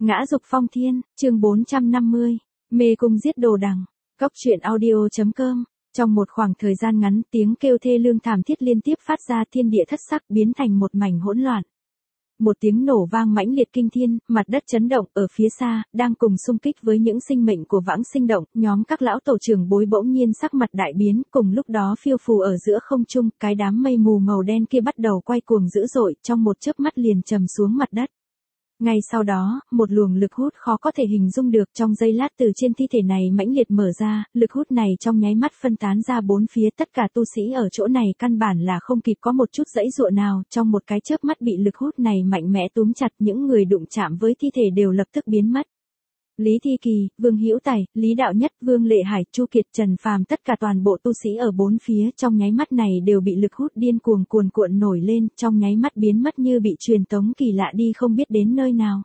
Ngã dục phong thiên, chương 450, mê cung giết đồ đằng. Cốc truyện audio.com. Trong một khoảng thời gian ngắn, tiếng kêu thê lương thảm thiết liên tiếp phát ra, thiên địa thất sắc biến thành một mảnh hỗn loạn. Một tiếng nổ vang mãnh liệt kinh thiên, mặt đất chấn động. Ở phía xa, đang cùng xung kích với những sinh mệnh của vãng sinh động, nhóm các lão tổ trưởng bối bỗng nhiên sắc mặt đại biến. Cùng lúc đó phiêu phù ở giữa không trung, cái đám mây mù màu đen kia bắt đầu quay cuồng dữ dội, trong một chớp mắt liền trầm xuống mặt đất. Ngay sau đó, một luồng lực hút khó có thể hình dung được trong giây lát từ trên thi thể này mãnh liệt mở ra, lực hút này trong nháy mắt phân tán ra bốn phía, tất cả tu sĩ ở chỗ này căn bản là không kịp có một chút giãy giụa nào, trong một cái chớp mắt bị lực hút này mạnh mẽ túm chặt, những người đụng chạm với thi thể đều lập tức biến mất. Lý Thi Kỳ, Vương Hữu Tài, Lý Đạo Nhất, Vương Lệ Hải, Chu Kiệt, Trần Phàm, tất cả toàn bộ tu sĩ ở bốn phía trong nháy mắt này đều bị lực hút điên cuồng cuồn cuộn nổi lên, trong nháy mắt biến mất như bị truyền tống kỳ lạ đi không biết đến nơi nào.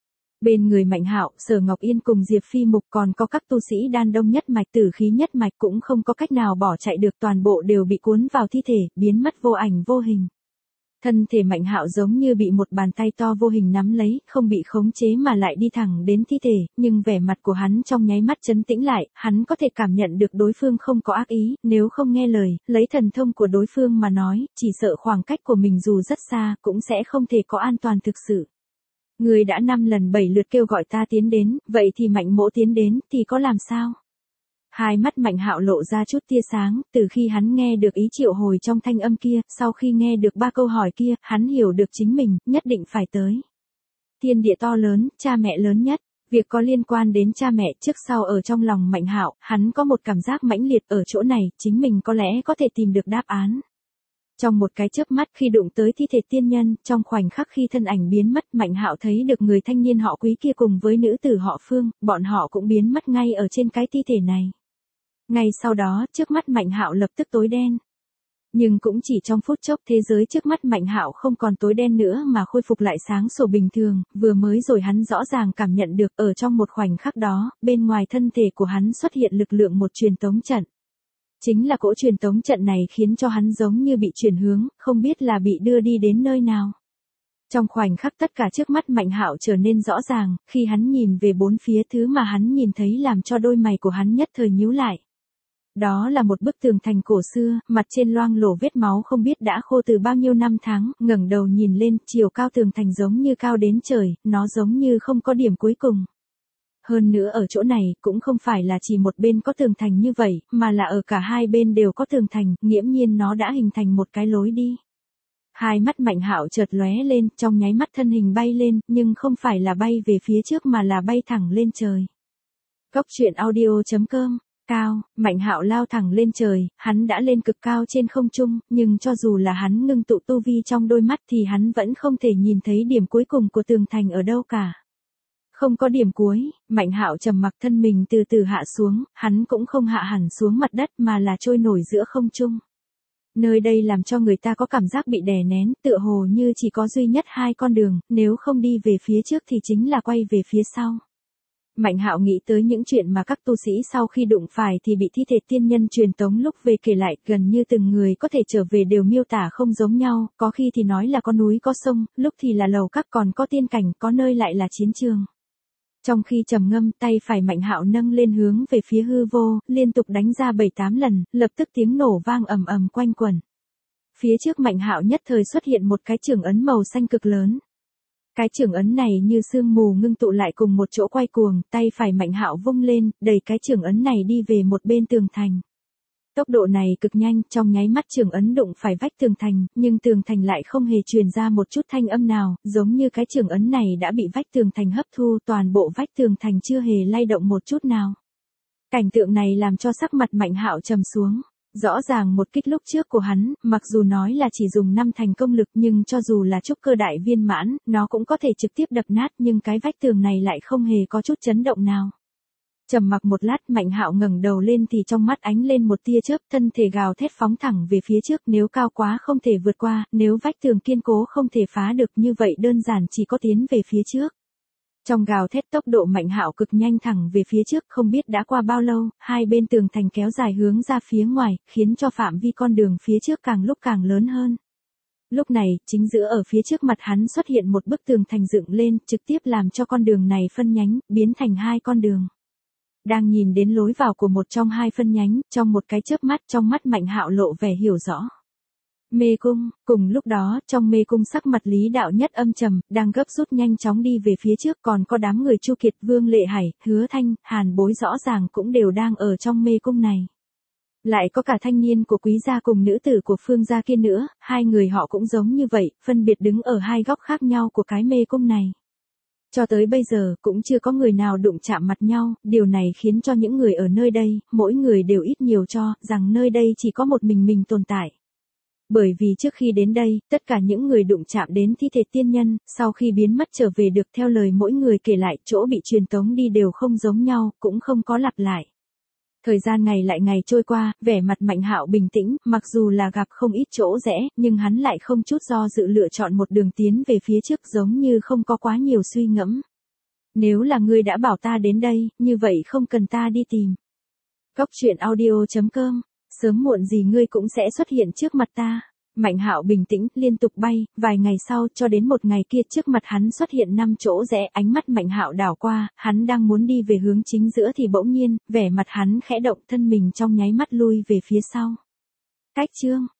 Bên người Mạnh Hạo, Sở Ngọc Yên cùng Diệp Phi Mục còn có các tu sĩ đan đông nhất mạch, tử khí nhất mạch cũng không có cách nào bỏ chạy được, toàn bộ đều bị cuốn vào thi thể, biến mất vô ảnh vô hình. Thân thể Mạnh Hạo giống như bị một bàn tay to vô hình nắm lấy, không bị khống chế mà lại đi thẳng đến thi thể, nhưng vẻ mặt của hắn trong nháy mắt trấn tĩnh lại, hắn có thể cảm nhận được đối phương không có ác ý, nếu không nghe lời, lấy thần thông của đối phương mà nói, chỉ sợ khoảng cách của mình dù rất xa, cũng sẽ không thể có an toàn thực sự. Người đã 5 lần 7 lượt kêu gọi ta tiến đến, vậy thì Mạnh mỗ tiến đến, thì có làm sao? Hai mắt Mạnh Hạo lộ ra chút tia sáng, từ khi hắn nghe được ý triệu hồi trong thanh âm kia, sau khi nghe được 3 câu hỏi kia, hắn hiểu được chính mình, nhất định phải tới. Thiên địa to lớn, cha mẹ lớn nhất, việc có liên quan đến cha mẹ trước sau ở trong lòng Mạnh Hạo, hắn có một cảm giác mãnh liệt ở chỗ này, chính mình có lẽ có thể tìm được đáp án. Trong một cái chớp mắt khi đụng tới thi thể tiên nhân, trong khoảnh khắc khi thân ảnh biến mất, Mạnh Hạo thấy được người thanh niên họ Quý kia cùng với nữ tử họ Phương, bọn họ cũng biến mất ngay ở trên cái thi thể này. Ngay sau đó, trước mắt Mạnh Hạo lập tức tối đen. Nhưng cũng chỉ trong phút chốc, thế giới trước mắt Mạnh Hạo không còn tối đen nữa mà khôi phục lại sáng sủa bình thường, vừa mới rồi hắn rõ ràng cảm nhận được ở trong một khoảnh khắc đó, bên ngoài thân thể của hắn xuất hiện lực lượng một truyền tống trận. Chính là cỗ truyền tống trận này khiến cho hắn giống như bị chuyển hướng, không biết là bị đưa đi đến nơi nào. Trong khoảnh khắc tất cả trước mắt Mạnh Hạo trở nên rõ ràng, khi hắn nhìn về bốn phía, thứ mà hắn nhìn thấy làm cho đôi mày của hắn nhất thời nhíu lại. Đó là một bức tường thành cổ xưa, mặt trên loang lổ vết máu không biết đã khô từ bao nhiêu năm tháng, ngẩng đầu nhìn lên, chiều cao tường thành giống như cao đến trời, nó giống như không có điểm cuối cùng. Hơn nữa ở chỗ này, cũng không phải là chỉ một bên có tường thành như vậy, mà là ở cả hai bên đều có tường thành, nghiễm nhiên nó đã hình thành một cái lối đi. Hai mắt Mạnh Hạo chợt lóe lên, trong nháy mắt thân hình bay lên, nhưng không phải là bay về phía trước mà là bay thẳng lên trời. Cốc truyện audio.com. Cao, Mạnh Hạo lao thẳng lên trời, hắn đã lên cực cao trên không trung, nhưng cho dù là hắn ngưng tụ tu vi trong đôi mắt thì hắn vẫn không thể nhìn thấy điểm cuối cùng của tường thành ở đâu cả. Không có điểm cuối, Mạnh Hạo trầm mặc, thân mình từ từ hạ xuống, hắn cũng không hạ hẳn xuống mặt đất mà là trôi nổi giữa không trung. Nơi đây làm cho người ta có cảm giác bị đè nén, tựa hồ như chỉ có duy nhất hai con đường, nếu không đi về phía trước thì chính là quay về phía sau. Mạnh Hạo nghĩ tới những chuyện mà các tu sĩ sau khi đụng phải thì bị thi thể tiên nhân truyền tống lúc về kể lại, gần như từng người có thể trở về đều miêu tả không giống nhau, có khi thì nói là có núi có sông, lúc thì là lầu các, còn có tiên cảnh, có nơi lại là chiến trường. Trong khi trầm ngâm, tay phải Mạnh Hạo nâng lên hướng về phía hư vô, liên tục đánh ra 7-8 lần, lập tức tiếng nổ vang ầm ầm quanh quẩn. Phía trước Mạnh Hạo nhất thời xuất hiện một cái chưởng ấn màu xanh cực lớn. Cái chưởng ấn này như sương mù ngưng tụ lại cùng một chỗ quay cuồng, tay phải Mạnh Hạo vung lên, đẩy cái chưởng ấn này đi về một bên tường thành. Tốc độ này cực nhanh, trong nháy mắt chưởng ấn đụng phải vách tường thành, nhưng tường thành lại không hề truyền ra một chút thanh âm nào, giống như cái chưởng ấn này đã bị vách tường thành hấp thu, toàn bộ vách tường thành chưa hề lay động một chút nào. Cảnh tượng này làm cho sắc mặt Mạnh Hạo trầm xuống. Rõ ràng một kích lúc trước của hắn, mặc dù nói là chỉ dùng 5 thành công lực, nhưng cho dù là trúc cơ đại viên mãn, nó cũng có thể trực tiếp đập nát, nhưng cái vách tường này lại không hề có chút chấn động nào. Trầm mặc một lát, Mạnh Hạo ngẩng đầu lên thì trong mắt ánh lên một tia chớp, thân thể gào thét phóng thẳng về phía trước, nếu cao quá không thể vượt qua, nếu vách tường kiên cố không thể phá được, như vậy đơn giản chỉ có tiến về phía trước. Trong gào thét, tốc độ Mạnh Hạo cực nhanh thẳng về phía trước, không biết đã qua bao lâu, hai bên tường thành kéo dài hướng ra phía ngoài, khiến cho phạm vi con đường phía trước càng lúc càng lớn hơn. Lúc này, chính giữa ở phía trước mặt hắn xuất hiện một bức tường thành dựng lên, trực tiếp làm cho con đường này phân nhánh, biến thành hai con đường. Đang nhìn đến lối vào của một trong hai phân nhánh, trong một cái chớp mắt, trong mắt Mạnh Hạo lộ vẻ hiểu rõ. Mê cung, cùng lúc đó, trong mê cung sắc mặt Lý Đạo Nhất âm trầm, đang gấp rút nhanh chóng đi về phía trước, còn có đám người Chu Kiệt, Vương Lệ Hải, Hứa Thanh, Hàn Bối rõ ràng cũng đều đang ở trong mê cung này. Lại có cả thanh niên của Quý gia cùng nữ tử của Phương gia kia nữa, hai người họ cũng giống như vậy, phân biệt đứng ở hai góc khác nhau của cái mê cung này. Cho tới bây giờ, cũng chưa có người nào đụng chạm mặt nhau, điều này khiến cho những người ở nơi đây, mỗi người đều ít nhiều cho, rằng nơi đây chỉ có một mình tồn tại. Bởi vì trước khi đến đây, tất cả những người đụng chạm đến thi thể tiên nhân, sau khi biến mất trở về được theo lời mỗi người kể lại, chỗ bị truyền tống đi đều không giống nhau, cũng không có lặp lại. Thời gian ngày lại ngày trôi qua, vẻ mặt Mạnh Hạo bình tĩnh, mặc dù là gặp không ít chỗ rẽ, nhưng hắn lại không chút do dự lựa chọn một đường tiến về phía trước giống như không có quá nhiều suy ngẫm. Nếu là ngươi đã bảo ta đến đây, như vậy không cần ta đi tìm. Cốc truyện audio.com, sớm muộn gì ngươi cũng sẽ xuất hiện trước mặt ta. Mạnh Hạo bình tĩnh, liên tục bay, vài ngày sau cho đến một ngày kia trước mặt hắn xuất hiện 5 chỗ rẽ, ánh mắt Mạnh Hạo đảo qua, hắn đang muốn đi về hướng chính giữa thì bỗng nhiên, vẻ mặt hắn khẽ động thân mình trong nháy mắt lui về phía sau. Cách chương